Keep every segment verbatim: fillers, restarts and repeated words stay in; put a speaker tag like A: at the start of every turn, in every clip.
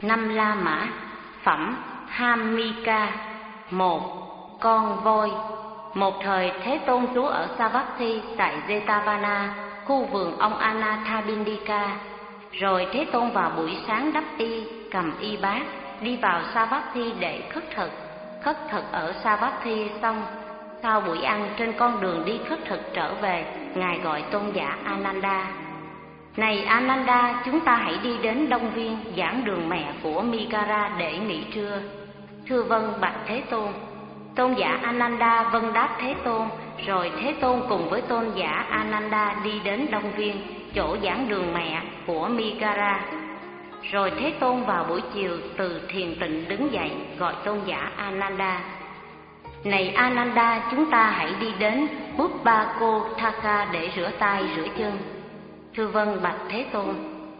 A: Năm La Mã. Phẩm Hamika. Một. Con voi. Một thời Thế Tôn trú ở Savatthi tại Jetavana, khu vườn ông Anathapindika. Rồi Thế Tôn vào buổi sáng đắp y, cầm y bát, đi vào Savatthi để khất thực. Khất thực ở Savatthi xong, sau buổi ăn trên con đường đi khất thực trở về, Ngài gọi tôn giả Ananda. Này Ananda, chúng ta hãy đi đến Đông Viên, giảng đường mẹ của Migara để nghỉ trưa. Thưa vâng, bạch Thế Tôn. Tôn giả Ananda vâng đáp Thế Tôn. Rồi Thế Tôn cùng với tôn giả Ananda đi đến Đông Viên, chỗ giảng đường mẹ của Migara. Rồi Thế Tôn vào buổi chiều từ thiền tịnh đứng dậy, gọi tôn giả Ananda. Này Ananda, chúng ta hãy đi đến Bubbakotthaka để rửa tay rửa chân. Thưa vâng, bạch Thế Tôn.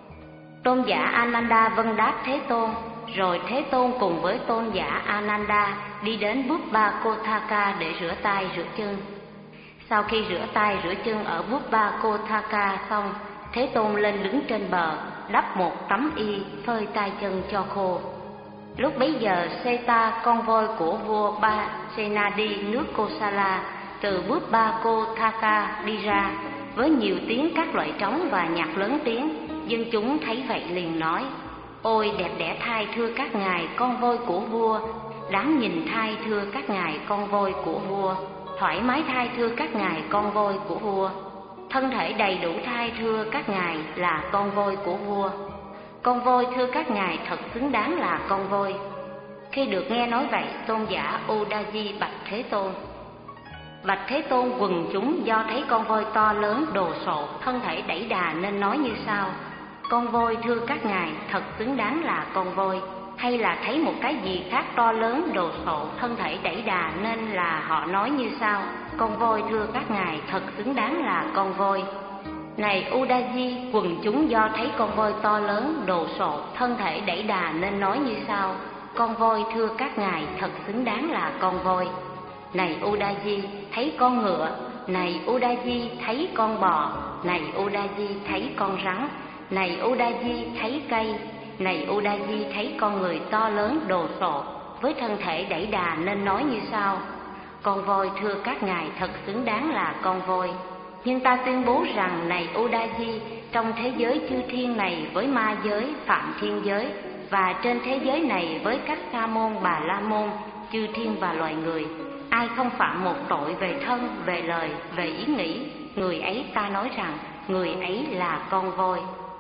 A: Tôn giả Ananda vâng đáp Thế Tôn. Rồi Thế Tôn cùng với tôn giả Ananda đi đến Bubbakotthaka để rửa tay rửa chân. Sau khi rửa tay rửa chân ở Bubbakotthaka xong, Thế Tôn lên đứng trên bờ, đắp một tấm y, phơi tay chân cho khô. Lúc bấy giờ Seta, con voi của vua Ba Senadi nước Kosala, từ Bubbakotthaka đi ra, với nhiều tiếng các loại trống và nhạc lớn tiếng. Dân chúng thấy vậy liền nói: Ôi đẹp đẽ thai thưa các ngài con voi của vua, đáng nhìn thai thưa các ngài con voi của vua, thoải mái thai thưa các ngài con voi của vua, thân thể đầy đủ thai thưa các ngài là con voi của vua. Con voi thưa các ngài thật xứng đáng là con voi. Khi được nghe nói vậy, tôn giả Udaji bạch Thế Tôn. Bạch Thế Tôn, quần chúng do thấy con voi to lớn đồ sộ, thân thể đẩy đà nên nói như sau: Con voi thưa các ngài thật xứng đáng là con voi, hay là thấy một cái gì khác to lớn đồ sộ, thân thể đẩy đà nên là họ nói như sau: Con voi thưa các ngài thật xứng đáng là con voi. Này Udaji, quần chúng do thấy con voi to lớn đồ sộ, thân thể đẩy đà nên nói như sau: Con voi thưa các ngài thật xứng đáng là con voi. Này Udaji, thấy con ngựa. Này Udaji, thấy con bò. Này Udaji, thấy con rắn. Này Udaji, thấy cây. Này Udaji, thấy con người to lớn đồ sộ, với thân thể đẩy đà nên nói như sau: Con voi thưa các ngài thật xứng đáng là con voi. Nhưng ta tuyên bố rằng, này Udaji, trong thế giới chư thiên này với ma giới, phạm thiên giới, và trên thế giới này với các sa môn, bà la môn, chư thiên và loài người, ai không phạm một tội về thân, về lời, về ý nghĩ, người ấy ta nói rằng người ấy là con voi.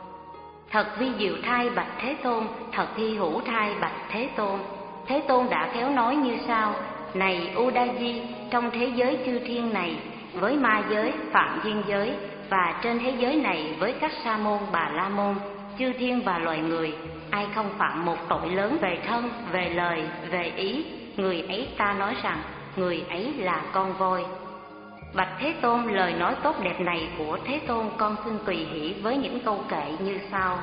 A: Thật vi diệu thai bạch Thế Tôn, thật hy hữu thai bạch Thế Tôn. Thế Tôn đã khéo nói như sau: Này Udaji, trong thế giới chư thiên này với ma giới, phạm thiên giới, và trên thế giới này với các sa môn, bà la môn, chư thiên và loài người, ai không phạm một tội lớn về thân, về lời, về ý, người ấy ta nói rằng người ấy là con voi. Bạch Thế Tôn, lời nói tốt đẹp này của Thế Tôn con xin tùy hỷ với những câu kệ như sau: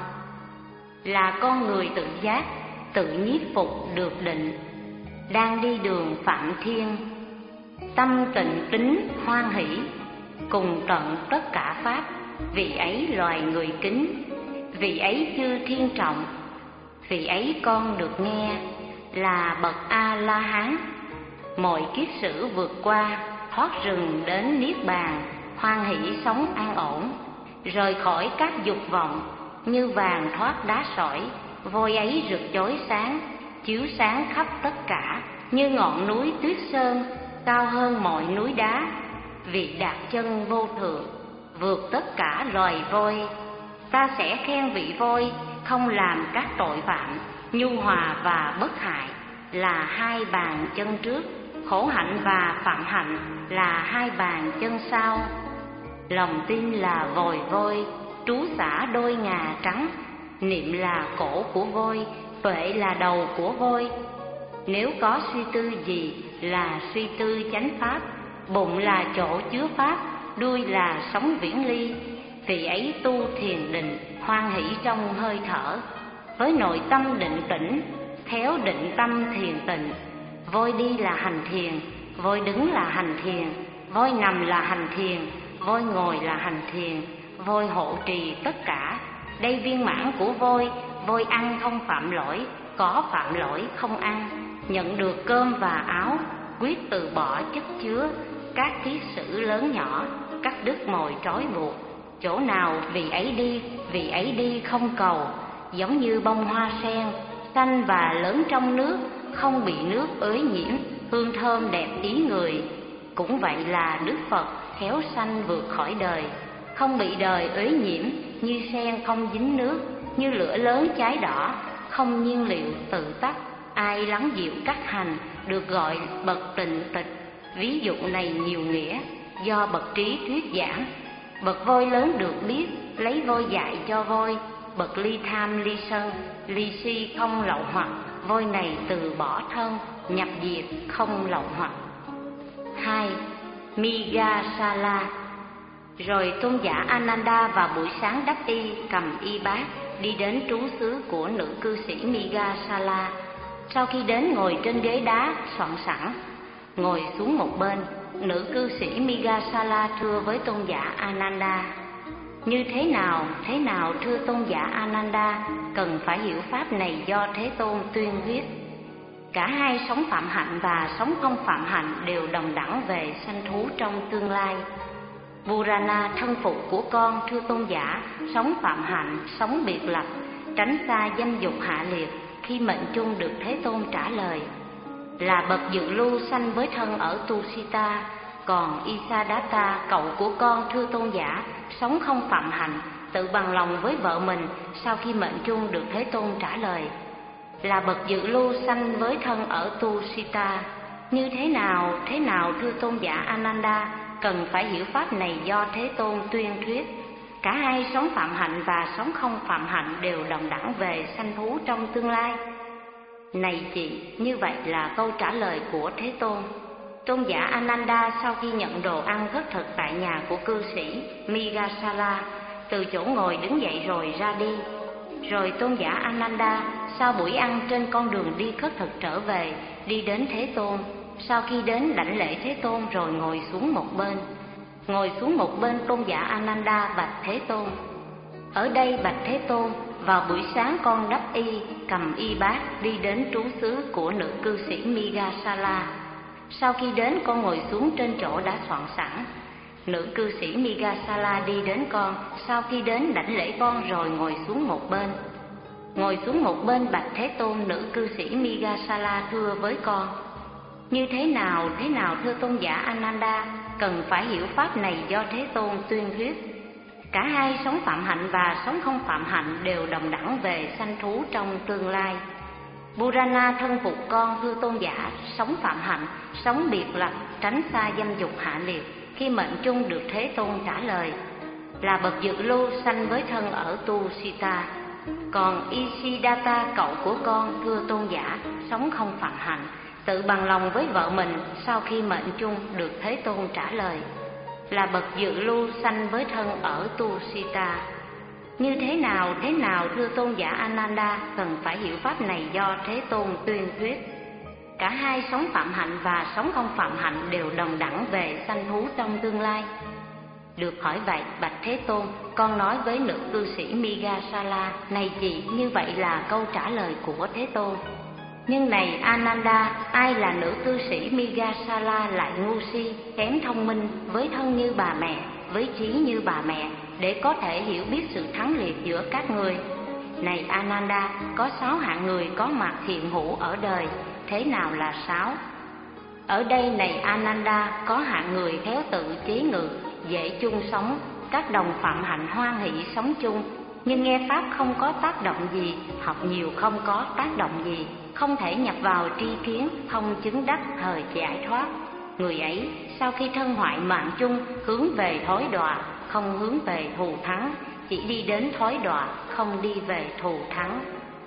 A: Là con người tự giác, tự nhiếp phục được định, đang đi đường phạm thiên, tâm tịnh tính hoan hỷ, cùng tận tất cả pháp, vì ấy loài người kính, vì ấy chư thiên trọng, vì ấy con được nghe, là bậc A La Hán, mọi kiết sử vượt qua, thoát rừng đến niết bàn, hoan hỷ sống an ổn, rời khỏi các dục vọng, như vàng thoát đá sỏi, voi ấy rực chói sáng, chiếu sáng khắp tất cả, như ngọn núi tuyết sơn, cao hơn mọi núi đá, vị đạt chân vô thượng, vượt tất cả loài voi. Ta sẽ khen vị voi không làm các tội phạm, nhu hòa và bất hại, là hai bàn chân trước, khổ hạnh và phạm hạnh là hai bàn chân sau. Lòng tin là vòi voi, trú xả đôi ngà trắng, niệm là cổ của voi, tuệ là đầu của voi. Nếu có suy tư gì là suy tư chánh pháp, bụng là chỗ chứa pháp, đuôi là sống viễn ly, vì ấy tu thiền định, hoan hỷ trong hơi thở, với nội tâm định tĩnh, khéo định tâm thiền tịnh. Voi đi là hành thiền, voi đứng là hành thiền, voi nằm là hành thiền, voi ngồi là hành thiền, voi hộ trì tất cả. Đây viên mãn của voi, vôi ăn không phạm lỗi, có phạm lỗi không ăn. Nhận được cơm và áo, quyết từ bỏ chất chứa các thiết sử lớn nhỏ, cắt đứt mồi trói buộc. Chỗ nào vì ấy đi, vì ấy đi không cầu, giống như bông hoa sen, xanh và lớn trong nước, không bị nước ới nhiễm, hương thơm đẹp ý người. Cũng vậy là Đức Phật khéo sanh vượt khỏi đời, không bị đời ới nhiễm, như sen không dính nước, như lửa lớn cháy đỏ, không nhiên liệu tự tắt. Ai lắng dịu cắt hành được gọi bậc tịnh tịch. Ví dụ này nhiều nghĩa, do bậc trí thuyết giảng. Bậc vôi lớn được biết, lấy vôi dạy cho vôi. Bậc ly tham ly sân, ly si không lậu hoặc, vôi này từ bỏ thân, nhập diệt không lậu hoặc. Hai. Migasala. Rồi tôn giả Ananda vào buổi sáng đắp y, cầm y bát, đi đến trú xứ của nữ cư sĩ Migasala. Sau khi đến ngồi trên ghế đá soạn sẵn, ngồi xuống một bên, nữ cư sĩ Migasala thưa với tôn giả Ananda: như thế nào, thế nào thưa tôn giả Ananda, cần phải hiểu pháp này do Thế Tôn tuyên thuyết. Cả hai sống phạm hạnh và sống không phạm hạnh đều đồng đẳng về sanh thú trong tương lai. Purana thân phụ của con thưa tôn giả, sống phạm hạnh, sống biệt lập, tránh xa dâm dục hạ liệt. Khi mệnh chung được Thế Tôn trả lời: là bậc dự lưu sanh với thân ở Tusita. Còn Isadatta cậu của con thưa tôn giả, sống không phạm hạnh, tự bằng lòng với vợ mình. Sau khi mệnh chung được Thế Tôn trả lời: là bậc dự lưu sanh với thân ở Tusita. Như thế nào, thế nào thưa tôn giả Ananda, cần phải hiểu pháp này do Thế Tôn tuyên thuyết. Cả hai sống phạm hạnh và sống không phạm hạnh đều đồng đẳng về sanh thú trong tương lai. Này chị, như vậy là câu trả lời của Thế Tôn. Tôn giả Ananda sau khi nhận đồ ăn khất thực tại nhà của cư sĩ Migasala, từ chỗ ngồi đứng dậy rồi ra đi. Rồi tôn giả Ananda sau buổi ăn trên con đường đi khất thực trở về, đi đến Thế Tôn. Sau khi đến đảnh lễ Thế Tôn rồi ngồi xuống một bên. Ngồi xuống một bên, tôn giả Ananda bạch Thế Tôn: ở đây bạch Thế Tôn, vào buổi sáng con đắp y, cầm y bát, đi đến trú xứ của nữ cư sĩ Migasala. Sau khi đến con ngồi xuống trên chỗ đã soạn sẵn. Nữ cư sĩ Migasala đi đến con, sau khi đến đảnh lễ con rồi ngồi xuống một bên. Ngồi xuống một bên bạch Thế Tôn, nữ cư sĩ Migasala thưa với con: như thế nào, thế nào thưa tôn giả Ananda, cần phải hiểu pháp này do Thế Tôn tuyên thuyết. Cả hai sống phạm hạnh và sống không phạm hạnh đều đồng đẳng về sanh thú trong tương lai. Purana thân phục con thưa tôn giả, sống phạm hạnh, sống biệt lập, tránh xa dâm dục hạ liệt. Khi mệnh chung được Thế Tôn trả lời: là bậc dự lưu sanh với thân ở Tusita. Còn Isidatta cậu của con thưa tôn giả, sống không phạm hạnh, tự bằng lòng với vợ mình. Sau khi mệnh chung được Thế Tôn trả lời: là bậc dự lưu sanh với thân ở Tusita. Như thế nào, thế nào thưa tôn giả Ananda, cần phải hiểu pháp này do Thế Tôn tuyên thuyết. Cả hai sống phạm hạnh và sống không phạm hạnh đều đồng đẳng về sanh thú trong tương lai. Được hỏi vậy bạch Thế Tôn, con nói với nữ cư sĩ Migasala: này chị, như vậy là câu trả lời của Thế Tôn. Nhưng này Ananda, ai là nữ cư sĩ Migasala lại ngu si, kém thông minh, với thân như bà mẹ, với trí như bà mẹ, để có thể hiểu biết sự thắng liệt giữa các người? Này Ananda, có sáu hạng người có mặt hiện hữu ở đời. Thế nào là sáu? Ở đây này Ananda, có hạng người khéo tự chế ngự, dễ chung sống, các đồng phạm hạnh hoan hỷ sống chung, nhưng nghe pháp không có tác động gì, học nhiều không có tác động gì, không thể nhập vào tri kiến, không chứng đắc thời giải thoát. Người ấy sau khi thân hoại mạng chung, hướng về thối đọa, không hướng về thù thắng, chỉ đi đến thối đọa, không đi về thù thắng.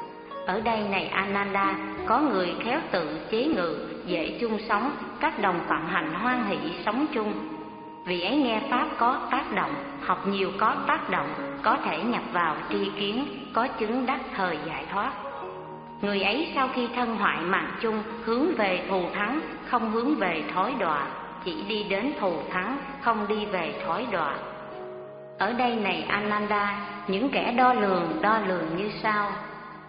A: Ở đây này Ananda, có người khéo tự chế ngự, dễ chung sống, các đồng phạm hạnh hoan hỷ sống chung. Vì ấy nghe pháp có tác động, học nhiều có tác động, có thể nhập vào tri kiến, có chứng đắc thời giải thoát. Người ấy sau khi thân hoại mạng chung, hướng về thù thắng, không hướng về thối đọa, chỉ đi đến thù thắng, không đi về thối đọa. Ở đây này Ananda, những kẻ đo lường, đo lường như sau: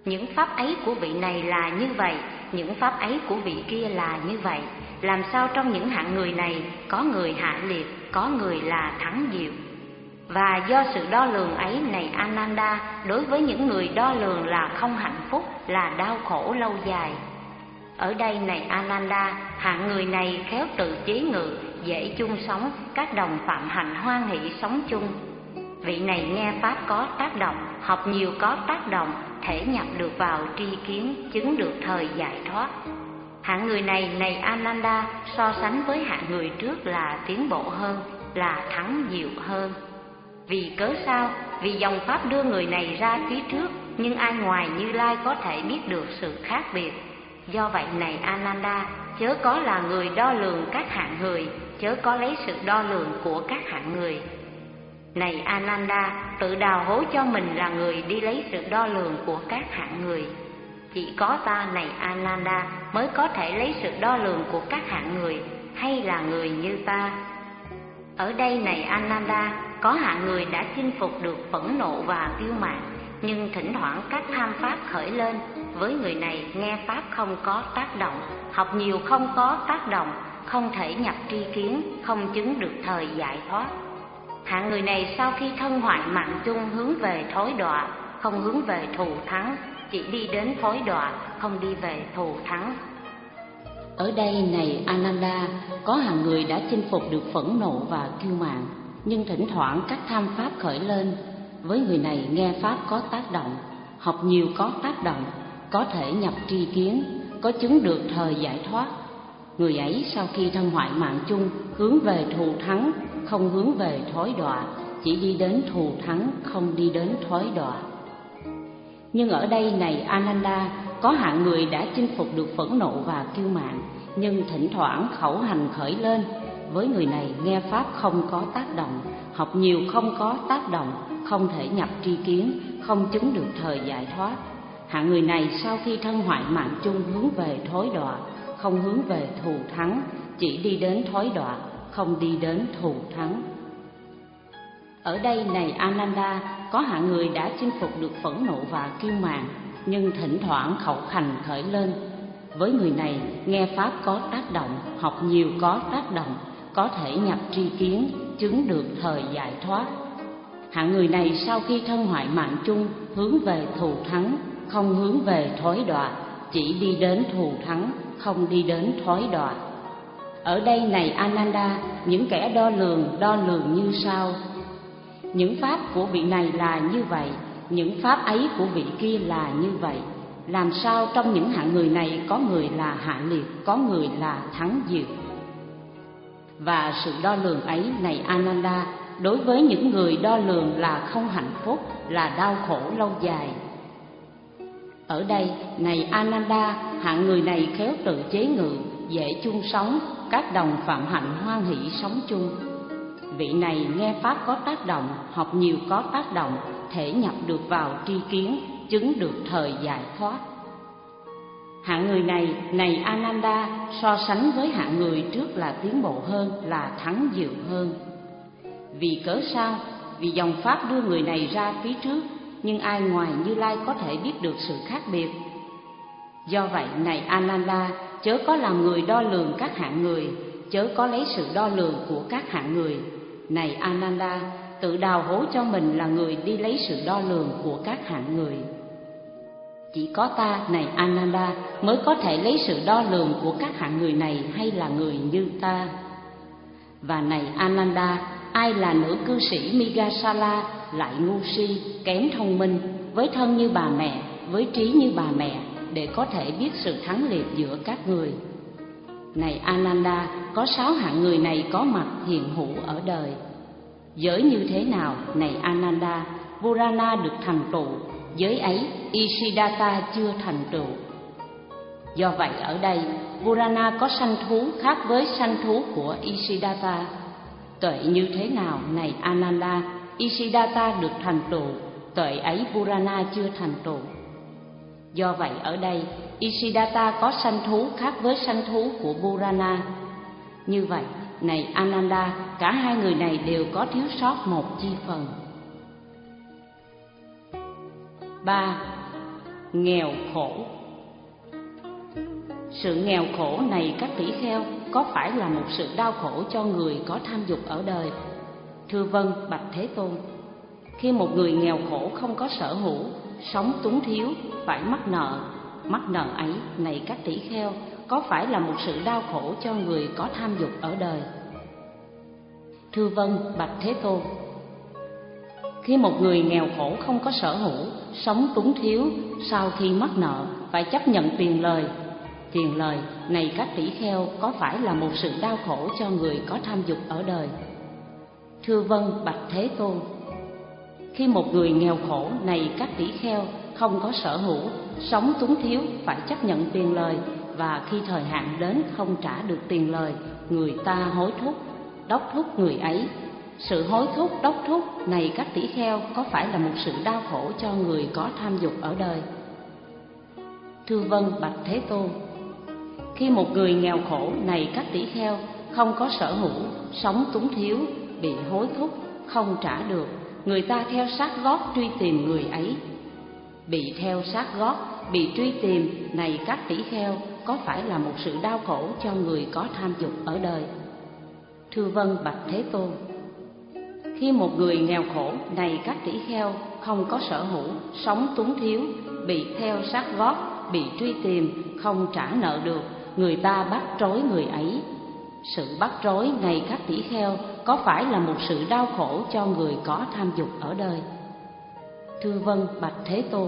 A: những pháp ấy của vị này là như vậy, những pháp ấy của vị kia là như vậy. Làm sao trong những hạng người này có người hạ liệt, có người là thắng diệu? Và do sự đo lường ấy, này Ananda, đối với những người đo lường là không hạnh phúc, là đau khổ lâu dài. Ở đây, này Ananda, hạng người này khéo tự chế ngự, dễ chung sống, các đồng phạm hạnh hoan hỷ sống chung. Vị này nghe pháp có tác động, học nhiều có tác động, thể nhập được vào tri kiến, chứng được thời giải thoát. Hạng người này, này Ananda, so sánh với hạng người trước là tiến bộ hơn, là thắng diệu hơn. Vì cớ sao? Vì dòng pháp đưa người này ra phía trước, nhưng ai ngoài Như Lai có thể biết được sự khác biệt. Do vậy, này Ananda, chớ có là người đo lường các hạng người, chớ có lấy sự đo lường của các hạng người. Này Ananda, tự đào hố cho mình là người đi lấy sự đo lường của các hạng người. Chỉ có ta, này Ananda, mới có thể lấy sự đo lường của các hạng người, hay là người như ta. Ở đây, này Ananda, có hạng người đã chinh phục được phẫn nộ và kiêu mạn, nhưng thỉnh thoảng các tham pháp khởi lên. Với người này, nghe pháp không có tác động, học nhiều không có tác động, không thể nhập tri kiến, không chứng được thời giải thoát. Hạng người này sau khi thân hoại mạng chung hướng về thối đọa, không hướng về thù thắng, chỉ đi đến thối đọa, không đi về thù thắng. Ở đây, này Ananda, có hạng người đã chinh phục được phẫn nộ và kiêu mạn, nhưng thỉnh thoảng các tham pháp khởi lên. Với người này, nghe pháp có tác động, học nhiều có tác động, có thể nhập tri kiến, có chứng được thời giải thoát. Người ấy sau khi thân hoại mạng chung hướng về thù thắng, không hướng về thối đọa, chỉ đi đến thù thắng, không đi đến thối đọa. Nhưng ở đây, này Ananda, có hạng người đã chinh phục được phẫn nộ và kiêu mạn, nhưng thỉnh thoảng khẩu hành khởi lên. Với người này, nghe pháp không có tác động, học nhiều không có tác động, không thể nhập tri kiến, không chứng được thời giải thoát. Hạng người này sau khi thân hoại mạng chung hướng về thối đọa, không hướng về thù thắng, chỉ đi đến thối đọa, không đi đến thù thắng. Ở đây, này Ananda, có hạng người đã chinh phục được phẫn nộ và kiêu mạn, nhưng thỉnh thoảng khẩu hành khởi lên. Với người này, nghe pháp có tác động, học nhiều có tác động, có thể nhập tri kiến, chứng được thời giải thoát. Hạng người này sau khi thân hoại mạng chung hướng về thù thắng, không hướng về thối đọa, chỉ đi đến thù thắng, không đi đến thối đọa. Ở đây, này Ananda, những kẻ đo lường đo lường như sau: những pháp của vị này là như vậy, những pháp ấy của vị kia là như vậy. Làm sao trong những hạng người này có người là hạ liệt, có người là thắng diệu? Và sự đo lường ấy, này Ananda, đối với những người đo lường là không hạnh phúc, là đau khổ lâu dài. Ở đây, này Ananda, hạng người này khéo tự chế ngự, dễ chung sống, các đồng phạm hạnh hoan hỷ sống chung. Vị này nghe pháp có tác động, học nhiều có tác động, thể nhập được vào tri kiến, chứng được thời giải thoát. Hạng người này, này Ananda, so sánh với hạng người trước là tiến bộ hơn, là thắng diệu hơn. Vì cớ sao? Vì dòng pháp đưa người này ra phía trước, nhưng ai ngoài Như Lai có thể biết được sự khác biệt. Do vậy, này Ananda, chớ có làm người đo lường các hạng người, chớ có lấy sự đo lường của các hạng người. Này Ananda, tự đào hố cho mình là người đi lấy sự đo lường của các hạng người. Chỉ có ta, này Ananda, mới có thể lấy sự đo lường của các hạng người này, hay là người như ta. Và này Ananda, ai là nữ cư sĩ Migasala, lại ngu si, kém thông minh, với thân như bà mẹ, với trí như bà mẹ, để có thể biết sự thắng liệt giữa các người? Này Ananda, có sáu hạng người này có mặt hiện hữu ở đời. Giới như thế nào, này Ananda? Purana được thành tựu, giới ấy Isiddhata chưa thành tựu. Do vậy ở đây, Purana có sanh thú khác với sanh thú của Isiddhata. Tuệ như thế nào, này Ananda? Isiddhata được thành tựu, tuệ ấy Purana chưa thành tựu. Do vậy ở đây, Isiddhata có sanh thú khác với sanh thú của Purana. Như vậy, này Ananda, cả hai người này đều có thiếu sót một chi phần. ba.
B: Nghèo khổ. Sự nghèo khổ này các tỷ kheo có phải là một sự đau khổ cho người có tham dục ở đời? Thưa vâng, bạch Thế Tôn. Khi một người nghèo khổ không có sở hữu, sống túng thiếu, phải mắc nợ, mắc nợ ấy này các tỷ kheo có phải là một sự đau khổ cho người có tham dục ở đời? Thưa vâng, bạch Thế Tôn. Khi một người nghèo khổ không có sở hữu, sống túng thiếu, sau khi mắc nợ phải chấp nhận tiền lời. Tiền lời này các tỷ kheo có phải là một sự đau khổ cho người có tham dục ở đời? Thưa vâng, bạch Thế Tôn. Khi một người nghèo khổ này các tỷ kheo không có sở hữu, sống túng thiếu, phải chấp nhận tiền lời, và khi thời hạn đến không trả được tiền lời, người ta hối thúc, đốc thúc người ấy. Sự hối thúc, đốc thúc này các tỷ kheo có phải là một sự đau khổ cho người có tham dục ở đời? Thưa vâng, bạch Thế Tôn. Khi một người nghèo khổ này các tỷ kheo không có sở hữu, sống túng thiếu, bị hối thúc, không trả được, người ta theo sát gót truy tìm người ấy. Bị theo sát gót, bị truy tìm này các tỷ kheo có phải là một sự đau khổ cho người có tham dục ở đời? Thưa vâng, bạch Thế Tôn. Khi một người nghèo khổ này các tỷ kheo không có sở hữu, sống túng thiếu, bị theo sát gót, bị truy tìm, không trả nợ được, người ta bắt trói người ấy. Sự bắt trói này các tỷ kheo có phải là một sự đau khổ cho người có tham dục ở đời? Thưa vâng, bạch Thế Tôn.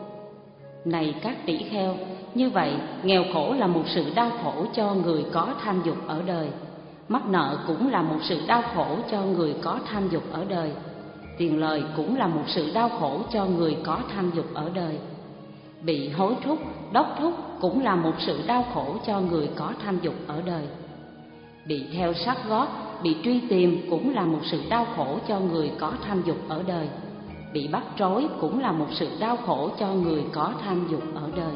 B: Này các tỷ kheo, như vậy nghèo khổ là một sự đau khổ cho người có tham dục ở đời. Mắc nợ cũng là một sự đau khổ cho người có tham dục ở đời. Tiền lời cũng là một sự đau khổ cho người có tham dục ở đời. Bị hối thúc, đốc thúc cũng là một sự đau khổ cho người có tham dục ở đời. Bị theo sát gót, bị truy tìm cũng là một sự đau khổ cho người có tham dục ở đời. Bị bắt trói cũng là một sự đau khổ cho người có tham dục ở đời.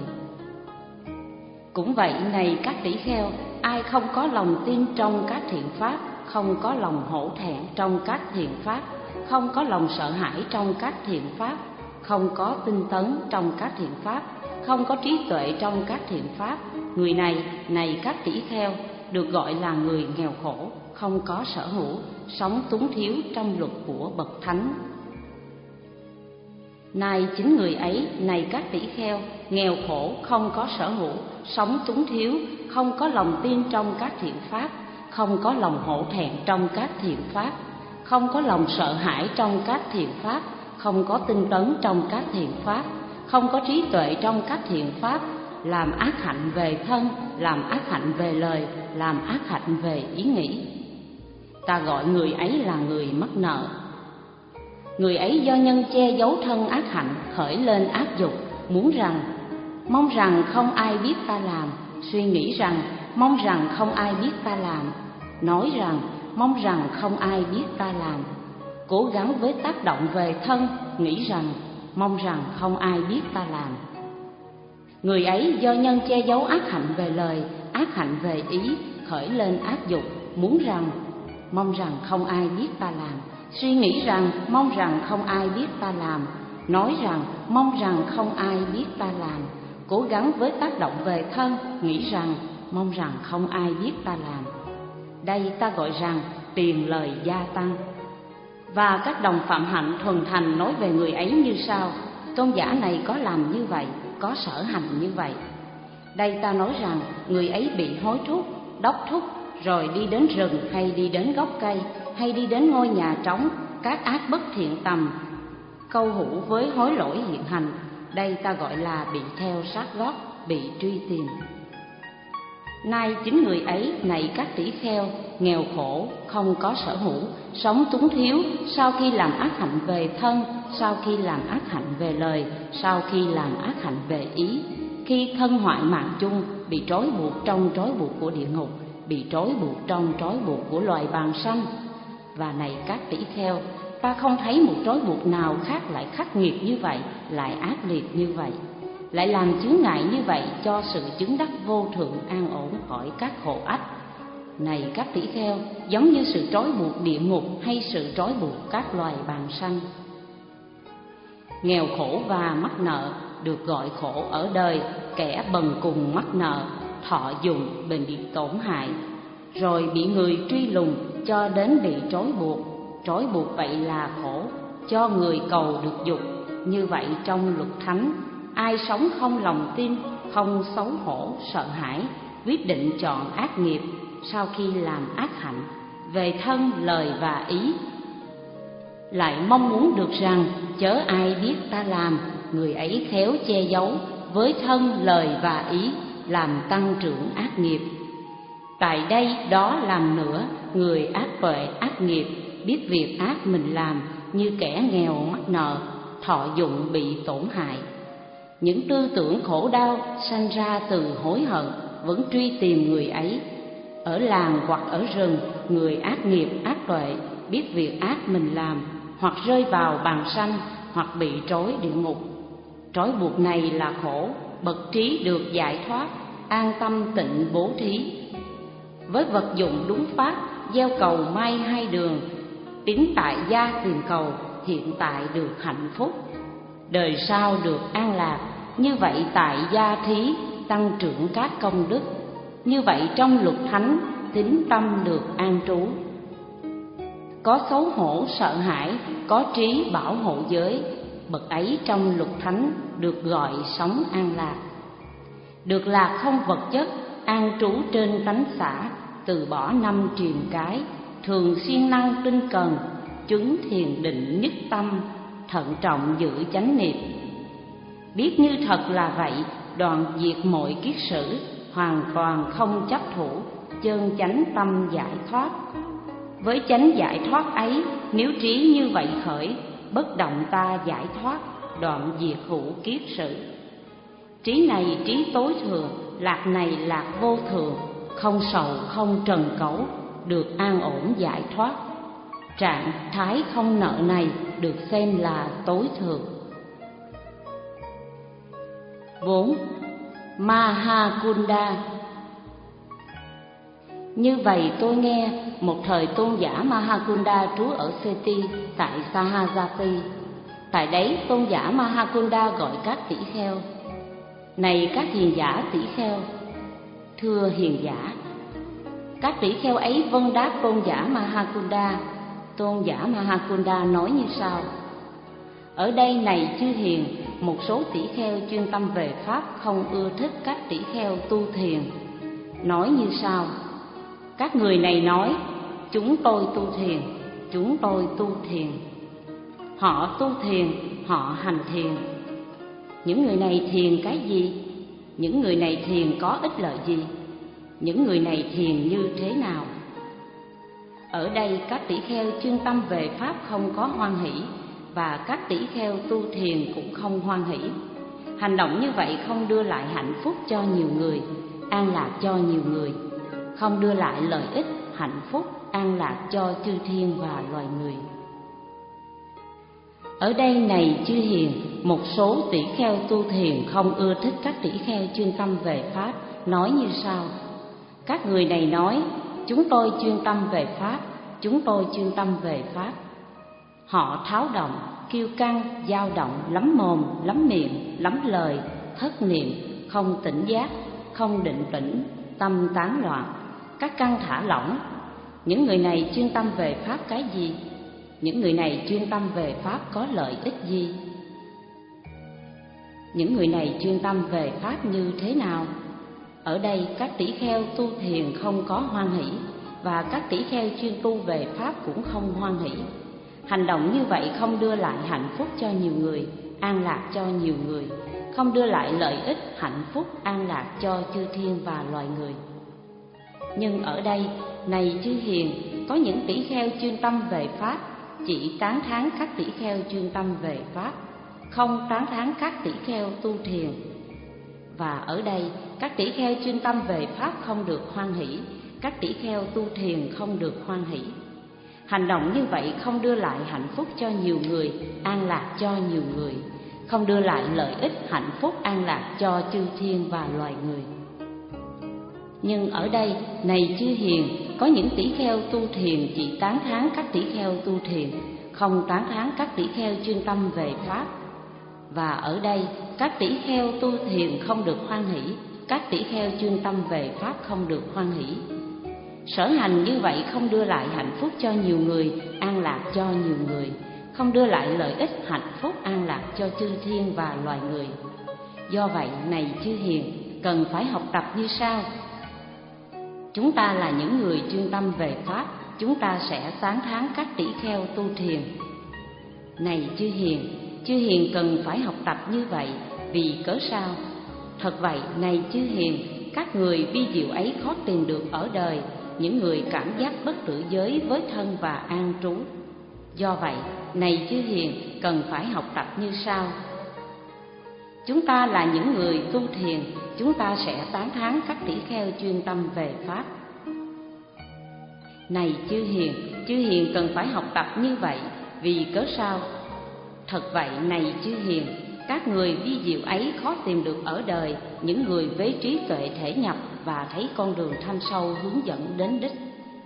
B: Cũng vậy này các tỷ kheo, ai không có lòng tin trong các thiện pháp, không có lòng hổ thẹn trong các thiện pháp, không có lòng sợ hãi trong các thiện pháp, không có tinh tấn trong các thiện pháp, không có trí tuệ trong các thiện pháp, người này, này các tỷ kheo, được gọi là người nghèo khổ, không có sở hữu, sống túng thiếu trong luật của bậc thánh. Này chính người ấy, này các tỷ kheo, nghèo khổ, không có sở hữu, sống túng thiếu, không có lòng tin trong các thiện pháp, không có lòng hổ thẹn trong các thiện pháp, không có lòng sợ hãi trong các thiện pháp, không có tinh tấn trong các thiện pháp, không có trí tuệ trong các thiện pháp, làm ác hạnh về thân, làm ác hạnh về lời, làm ác hạnh về ý nghĩ. Ta gọi người ấy là người mắc nợ. Người ấy do nhân che giấu thân ác hạnh khởi lên ác dục, muốn rằng, mong rằng không ai biết ta làm, suy nghĩ rằng, mong rằng không ai biết ta làm, nói rằng, mong rằng không ai biết ta làm, cố gắng với tác động về thân, nghĩ rằng, mong rằng không ai biết ta làm. Người ấy do nhân che giấu ác hạnh về lời, ác hạnh về ý, khởi lên ác dục, muốn rằng, mong rằng không ai biết ta làm, suy nghĩ rằng, mong rằng không ai biết ta làm, nói rằng, mong rằng không ai biết ta làm, cố gắng với tác động về thân, nghĩ rằng, mong rằng không ai biết ta làm. Đây ta gọi rằng tiền lời gia tăng. Và các đồng phạm hạnh thuần thành nói về người ấy như sau: tôn giả này có làm như vậy, có sở hành như vậy. Đây ta nói rằng người ấy bị hối thúc, đốc thúc, rồi đi đến rừng hay đi đến gốc cây hay đi đến ngôi nhà trống, các ác bất thiện tầm, câu hữu với hối lỗi hiện hành. Đây ta gọi là bị theo sát gót, bị truy tìm. Nay chính người ấy, này các tỷ kheo, nghèo khổ, không có sở hữu, sống túng thiếu, sau khi làm ác hạnh về thân, sau khi làm ác hạnh về lời, sau khi làm ác hạnh về ý, khi thân hoại mạng chung, bị trói buộc trong trói buộc của địa ngục, bị trói buộc trong trói buộc của loài bàng sanh. Và này các tỷ kheo, ta không thấy một trói buộc nào khác lại khắc nghiệt như vậy, lại ác liệt như vậy, lại làm chướng ngại như vậy cho sự chứng đắc vô thượng an ổn khỏi các khổ ách. Này các tỷ kheo, giống như sự trói buộc địa ngục hay sự trói buộc các loài bàng sanh. Nghèo khổ và mắc nợ được gọi khổ ở đời, kẻ bần cùng mắc nợ, thọ dụng bền bị tổn hại, rồi bị người truy lùng cho đến bị trói buộc. Trói buộc vậy là khổ, cho người cầu được dục. Như vậy trong luật thánh, ai sống không lòng tin, không xấu hổ sợ hãi, quyết định chọn ác nghiệp sau khi làm ác hạnh về thân, lời và ý, lại mong muốn được rằng chớ ai biết ta làm, người ấy khéo che giấu với thân, lời và ý, làm tăng trưởng ác nghiệp. Tại đây đó làm nữa, người ác tuệ ác nghiệp, biết việc ác mình làm, như kẻ nghèo mắc nợ, thọ dụng bị tổn hại. Những tư tưởng khổ đau sanh ra từ hối hận, vẫn truy tìm người ấy. Ở làng hoặc ở rừng, người ác nghiệp ác tuệ biết việc ác mình làm, hoặc rơi vào bàn sanh, hoặc bị trói địa ngục. Trói buộc này là khổ, bậc trí được giải thoát, an tâm tịnh bố thí. Với vật dụng đúng pháp, gieo cầu may hai đường, tín tại gia tìm cầu, hiện tại được hạnh phúc, đời sau được an lạc. Như vậy tại gia thí tăng trưởng các công đức. Như vậy trong luật thánh, tín tâm được an trú. Có xấu hổ sợ hãi, có trí bảo hộ giới, bậc ấy trong luật thánh được gọi sống an lạc. Được lạc không vật chất, an trú trên tánh xả, từ bỏ năm triền cái, thường siêng năng tinh cần, chứng thiền định nhất tâm, thận trọng giữ chánh niệm. Biết như thật là vậy, đoạn diệt mọi kiết sử, hoàn toàn không chấp thủ, chân chánh tâm giải thoát. Với chánh giải thoát ấy, nếu trí như vậy khởi, bất động ta giải thoát, đoạn diệt hữu kiết sử. Trí này trí tối thượng, lạc này lạc vô thường, không sầu không trần cấu, được an ổn giải thoát. Trạng thái không nợ này được xem là tối thượng. Bốn. Mahakunda. Như vậy tôi nghe, một thời tôn giả Mahakunda trú ở Seti tại Sahajati. Tại đấy tôn giả Mahakunda gọi các tỷ kheo: này các hiền giả tỷ kheo. Thưa hiền giả. Các tỷ kheo ấy vâng đáp tôn giả Mahakunda. Tôn giả Mahakunda nói như sau: ở đây này chư hiền, một số tỷ kheo chuyên tâm về pháp không ưa thích các tỷ kheo tu thiền, nói như sau: các người này nói chúng tôi tu thiền, chúng tôi tu thiền. Họ tu thiền, họ hành thiền. Những người này thiền cái gì? Những người này thiền có ích lợi gì? Những người này thiền như thế nào? Ở đây các tỷ kheo chuyên tâm về pháp không có hoan hỷ, và các tỷ kheo tu thiền cũng không hoan hỷ. Hành động như vậy không đưa lại hạnh phúc cho nhiều người, an lạc cho nhiều người, không đưa lại lợi ích, hạnh phúc, an lạc cho chư thiên và loài người. Ở đây này chư hiền, một số tỷ kheo tu thiền không ưa thích các tỷ kheo chuyên tâm về pháp, nói như sau: các người này nói chúng tôi chuyên tâm về pháp, chúng tôi chuyên tâm về pháp. Họ tháo động, kiêu căng, dao động, lắm mồm, lắm miệng, lắm lời, thất niệm, không tỉnh giác, không định tĩnh, tâm tán loạn, các căn thả lỏng. Những người này chuyên tâm về pháp cái gì? Những người này chuyên tâm về pháp có lợi ích gì? Những người này chuyên tâm về pháp như thế nào? Ở đây các tỷ kheo tu thiền không có hoan hỷ, và các tỷ kheo chuyên tu về pháp cũng không hoan hỷ. Hành động như vậy không đưa lại hạnh phúc cho nhiều người, an lạc cho nhiều người, không đưa lại lợi ích, hạnh phúc, an lạc cho chư thiên và loài người. Nhưng ở đây, này chư hiền, có những tỷ kheo chuyên tâm về pháp, chỉ tán thán các tỷ kheo chuyên tâm về pháp, không tán thán các tỷ kheo tu thiền. Và ở đây, các tỷ kheo chuyên tâm về pháp không được hoan hỷ, các tỷ kheo tu thiền không được hoan hỷ. Hành động như vậy không đưa lại hạnh phúc cho nhiều người, an lạc cho nhiều người, không đưa lại lợi ích, hạnh phúc, an lạc cho chư thiên và loài người. Nhưng ở đây, này chư hiền, có những tỷ kheo tu thiền chỉ tán thán các tỷ kheo tu thiền, không tán thán các tỷ kheo chuyên tâm về pháp. Và ở đây các tỷ kheo tu thiền không được hoan hỷ, các tỷ kheo chuyên tâm về pháp không được hoan hỷ. Sở hành như vậy không đưa lại hạnh phúc cho nhiều người, an lạc cho nhiều người, không đưa lại lợi ích hạnh phúc an lạc cho chư thiên và loài người. Do vậy này chư hiền, cần phải học tập như sau. Chúng ta là những người chuyên tâm về pháp, chúng ta sẽ tán thán các tỷ kheo tu thiền. Này chư hiền, chư hiền cần phải học tập như vậy, vì cớ sao? Thật vậy, này chư hiền, các người vi diệu ấy khó tìm được ở đời, những người cảm giác bất tử giới với thân và an trú. Do vậy, này chư hiền, cần phải học tập như sau. Chúng ta là những người tu thiền, chúng ta sẽ tán thán các tỷ kheo chuyên tâm về pháp. Này chư hiền, chư hiền cần phải học tập như vậy, vì cớ sao? Thật vậy, này chư hiền, các người vi diệu ấy khó tìm được ở đời, những người với trí tuệ thể nhập và thấy con đường thâm sâu hướng dẫn đến đích.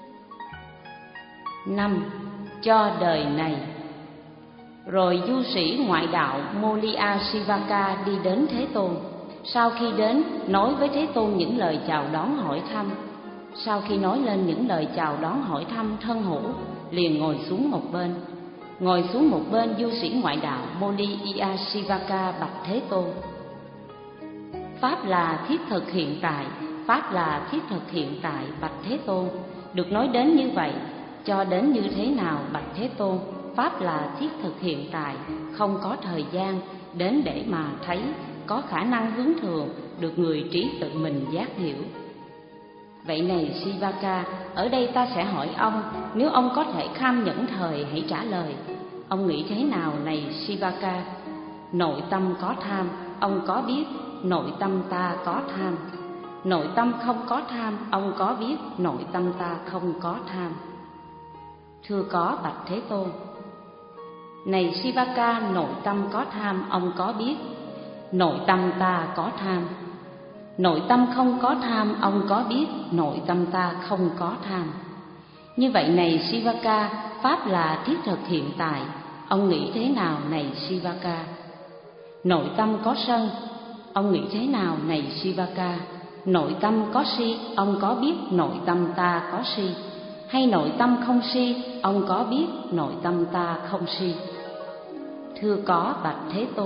B: Năm. Cho đời này. Rồi du sĩ ngoại đạo Molia Sivaka đi đến Thế Tôn. Sau khi đến, nói với Thế Tôn những lời chào đón hỏi thăm. Sau khi nói lên những lời chào đón hỏi thăm thân hữu, liền ngồi xuống một bên. Ngồi xuống một bên, du sĩ ngoại đạo Molia Sivaka bạch Thế Tôn. Pháp là thiết thực hiện tại, pháp là thiết thực hiện tại bạch Thế Tôn. Được nói đến như vậy, cho đến như thế nào bạch Thế Tôn? Pháp là thiết thực hiện tại, không có thời gian, đến để mà thấy, có khả năng hướng thường, được người trí tự mình giác hiểu. Vậy này Sivaka, ở đây ta sẽ hỏi ông, nếu ông có thể kham nhẫn thời hãy trả lời. Ông nghĩ thế nào này Sivaka? Nội tâm có tham, ông có biết, nội tâm ta có tham. Nội tâm không có tham, ông có biết, nội tâm ta không có tham. Thưa có bạch Thế Tôn. Này Sivaka, nội tâm có tham, ông có biết, nội tâm ta có tham. Nội tâm không có tham, ông có biết, nội tâm ta không có tham. Như vậy này Sivaka, pháp là thiết thực hiện tại, ông nghĩ thế nào này Sivaka? Nội tâm có sân, ông nghĩ thế nào này Sivaka? Nội tâm có si, ông có biết nội tâm ta có si? Hay nội tâm không si, ông có biết nội tâm ta không si? Thưa có bạch Thế Tôn.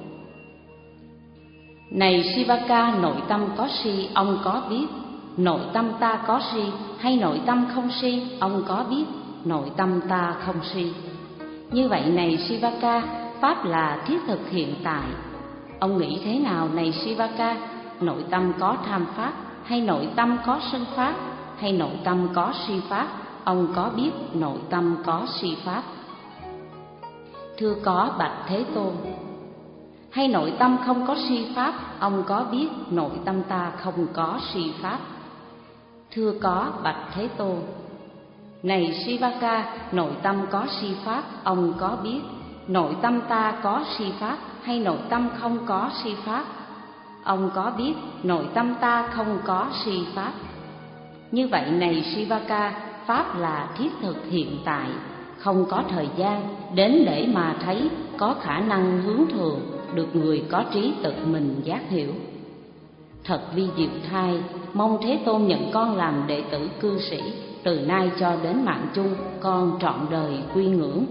B: Này Sivaka, nội tâm có si, ông có biết nội tâm ta có si? Hay nội tâm không si, ông có biết nội tâm ta không si? Như vậy này Sivaka, pháp là thiết thực hiện tại, ông nghĩ thế nào này Sivaka? Nội tâm có tham pháp, hay nội tâm có sân pháp, hay nội tâm có si pháp, ông có biết nội tâm có si pháp? Thưa có bạch Thế Tôn. Hay nội tâm không có si pháp, ông có biết nội tâm ta không có si pháp? Thưa có bạch Thế Tôn. Này Sivaka, nội tâm có si pháp, ông có biết nội tâm ta có si pháp, hay nội tâm không có si pháp, ông có biết nội tâm ta không có si pháp? Như vậy này Sivaka, pháp là thiết thực hiện tại, không có thời gian, đến để mà thấy, có khả năng hướng thường, được người có trí tự mình giác hiểu. Thật vi diệu thay, mong Thế Tôn nhận con làm đệ tử cư sĩ, từ nay cho đến mạng chung, con trọn đời quy ngưỡng.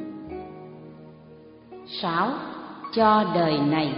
B: Sáu. Cho đời này.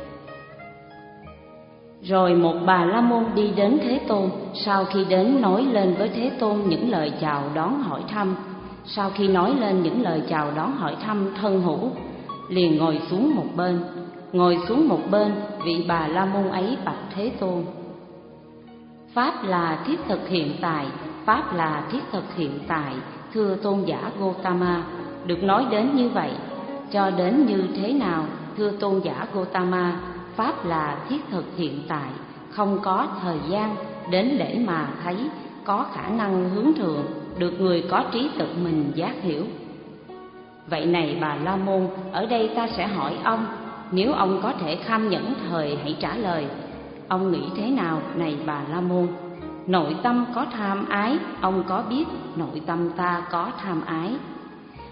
B: Rồi một bà la môn đi đến Thế Tôn, sau khi đến nói lên với Thế Tôn những lời chào đón hỏi thăm. Sau khi nói lên những lời chào đón hỏi thăm thân hữu, liền ngồi xuống một bên. Ngồi xuống một bên, vị bà la môn ấy bạch Thế Tôn. Pháp là thiết thực hiện tại, pháp là thiết thực hiện tại, thưa tôn giả Gotama. Được nói đến như vậy, cho đến như thế nào, thưa tôn giả Gotama? Pháp là thiết thực hiện tại, không có thời gian, đến để mà thấy, có khả năng hướng thường, được người có trí tự mình giác hiểu. Vậy này bà la môn, ở đây ta sẽ hỏi ông, nếu ông có thể kham nhẫn thời hãy trả lời. Ông nghĩ thế nào này bà la môn? Nội tâm có tham ái, ông có biết nội tâm ta có tham ái?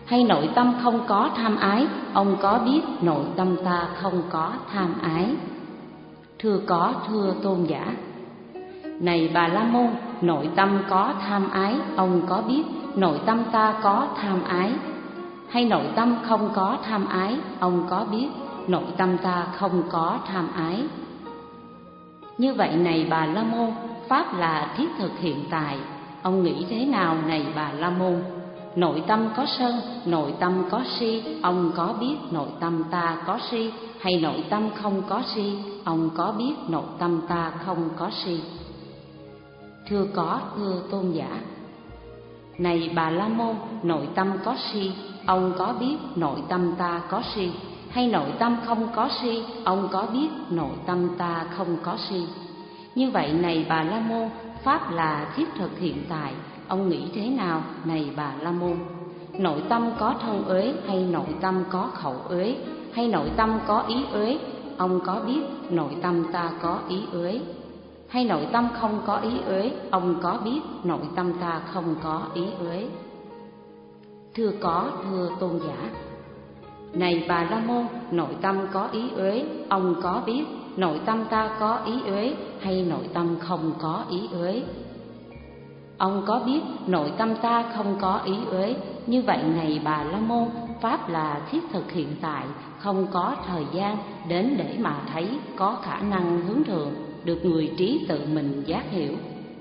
B: Hay nội tâm không có tham ái, ông có biết nội tâm ta không có tham ái? Thưa có, thưa tôn giả. Này Bà La Môn, nội tâm có tham ái, ông có biết nội tâm ta có tham ái? Hay nội tâm không có tham ái, ông có biết nội tâm ta không có tham ái? Như vậy này Bà La Môn, pháp là thiết thực hiện tại, ông nghĩ thế nào này Bà La Môn? Nội tâm có sân, nội tâm có si, ông có biết nội tâm ta có si? Hay nội tâm không có si, ông có biết nội tâm ta không có si? Thưa có, thưa tôn giả. Này Bà La Môn, nội tâm có si, ông có biết nội tâm ta có si? Hay nội tâm không có si, ông có biết nội tâm ta không có si? Như vậy này Bà La Môn, pháp là thiết thực hiện tại, ông nghĩ thế nào này Bà La Môn? Nội tâm có thân uế hay nội tâm có khẩu uế? Hay nội tâm có ý uế, ông có biết nội tâm ta có ý uế? Hay nội tâm không có ý uế, ông có biết nội tâm ta không có ý uế? Thưa có, thưa tôn giả. Này Bà La Môn, nội tâm có ý uế, ông có biết nội tâm ta có ý uế hay nội tâm không có ý uế? Ông có biết nội tâm ta không có ý uế. Như vậy này Bà La Môn, pháp là thiết thực hiện tại, không có thời gian đến để mà thấy, có khả năng hướng thượng, được người trí tự mình giác hiểu.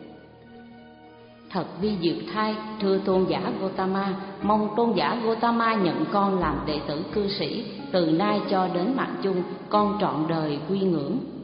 B: Thật vi diệu thay, thưa tôn giả Gotama, mong tôn giả Gotama nhận con làm đệ tử cư sĩ, từ nay cho đến mạng chung, con trọn đời quy ngưỡng.